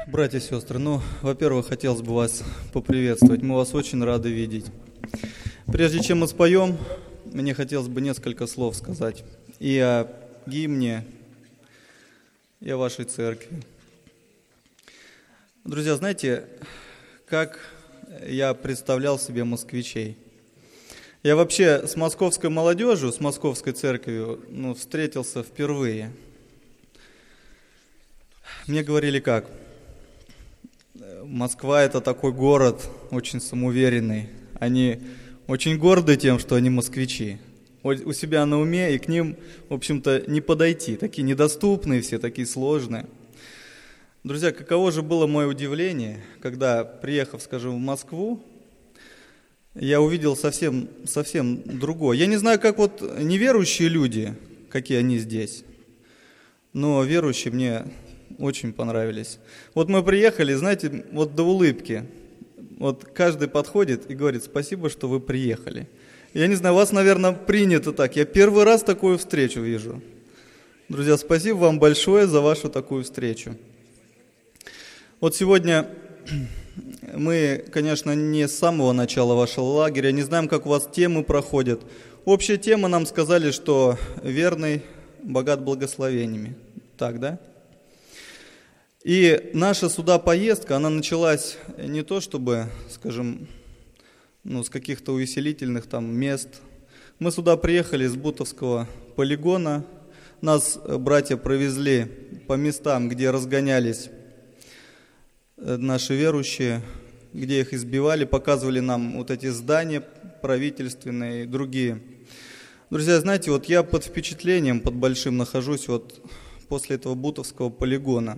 Братья и сестры, во-первых, хотелось бы вас поприветствовать. Мы вас очень рады видеть. Прежде чем мы споем, мне хотелось бы несколько слов сказать и о гимне, и о вашей церкви. Друзья, знаете, как я представлял себе москвичей? Я вообще с московской молодежью, с московской церковью встретился впервые. Мне говорили как? Москва – это такой город, очень самоуверенный. Они очень горды тем, что они москвичи. У себя на уме, и к ним, в общем-то, не подойти. Такие недоступные все, такие сложные. Друзья, каково же было мое удивление, когда, приехав, скажем, в Москву, я увидел совсем другое. Я не знаю, как неверующие люди, какие они здесь, но верующие мне очень понравились. Мы приехали, знаете, до улыбки. Каждый подходит и говорит: спасибо, что вы приехали. Я не знаю, у вас, наверное, принято так. Я первый раз такую встречу вижу. Друзья, спасибо вам большое за вашу такую встречу. Сегодня мы, конечно, не с самого начала вашего лагеря, не знаем, как у вас темы проходят. Общая тема, нам сказали, что верный богат благословениями. Так, да? И наша сюда поездка, она началась не то чтобы, скажем, с каких-то увеселительных мест. Мы сюда приехали с Бутовского полигона. Нас братья провезли по местам, где разгонялись наши верующие, где их избивали, показывали нам эти здания правительственные и другие. Друзья, знаете, я под впечатлением, под большим нахожусь после этого Бутовского полигона.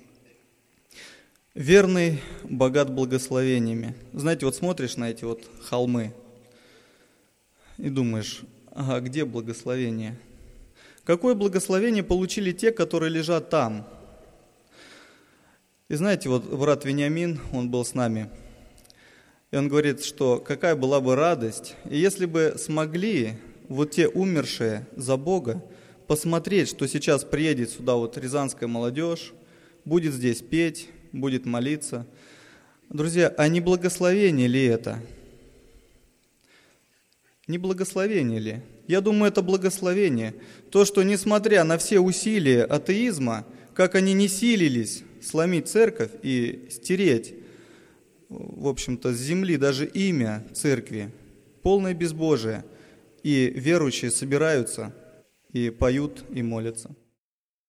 Верный богат благословениями. Знаете, смотришь на эти холмы и думаешь: ага, где благословение? Какое благословение получили те, которые лежат там? И знаете, брат Вениамин, он был с нами, и он говорит, что какая была бы радость, и если бы смогли те умершие за Бога посмотреть, что сейчас приедет сюда рязанская молодежь, будет здесь петь, будет молиться. Друзья, а не благословение ли это? Не благословение ли? Я думаю, это благословение. То, что несмотря на все усилия атеизма, как они не силились сломить церковь и стереть, в общем-то, с земли даже имя церкви, полное безбожие, и верующие собираются и поют, и молятся.